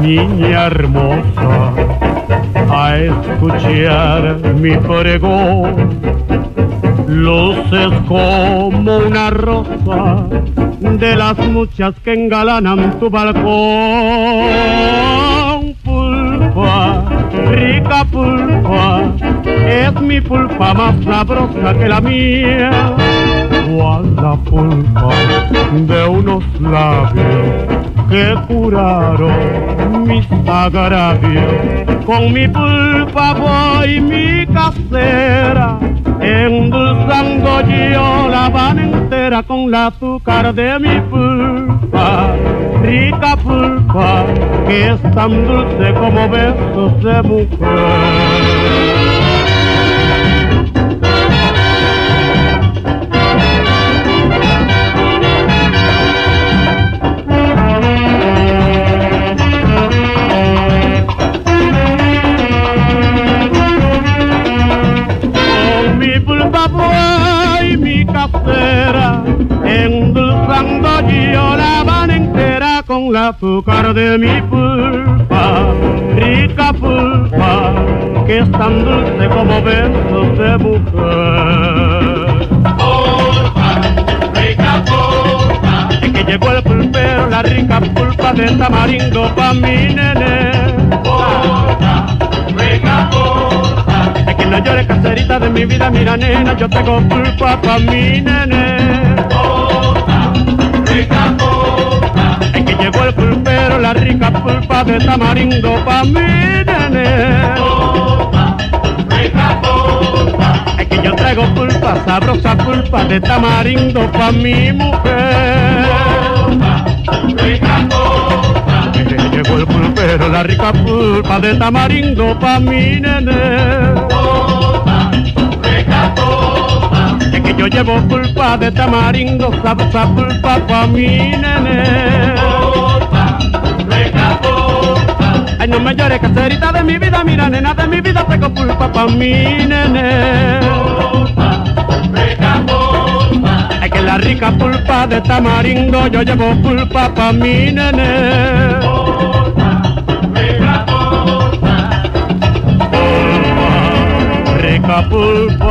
niña hermosa, a escuchar mi pregón. Luces como una rosa de las muchas que engalanan tu balcón. Pulpa, rica pulpa, es mi pulpa más sabrosa que la mía. Cual la pulpa de unos labios que curaron mis agravios. Con mi pulpa voy mi casera, endulzando yo la Habana entera con el azúcar de mi pulpa. Rica pulpa que es tan dulce como besos de mujer. Endulzando yo la Habana entera con el azúcar de mi pulpa. Rica pulpa que es tan dulce como besos de mujer. Pulpa, rica pulpa. Es que llegó el pulpero, la rica pulpa de tamarindo pa' mi nene. Pulpa, rica pulpa. Es que no llores, caserita de mi vida, mira nena, yo tengo pulpa pa' mi nene. Es que llegó el pulpero, la rica pulpa de tamarindo pa' mi nene. Pulpa, rica pulpa. Es que yo traigo pulpa, sabrosa pulpa de tamarindo pa' mi mujer. Pulpa, rica pulpa. Es que llegó el pulpero, la rica pulpa de tamarindo pa' mi nene. Pulpa, rica pulpa. Es que yo llevo pulpa de tamarindo, sabrosa pulpa pa' mi nene. Pulpa, rica pulpa. Ay, no me llores, caserita de mi vida, mira nena de mi vida, tengo pulpa pa' mi nene. Pulpa, rica pulpa. Es que la rica pulpa de tamarindo, yo llevo pulpa pa' mi nene. Pulpa, rica pulpa. Pulpa, rica pulpa.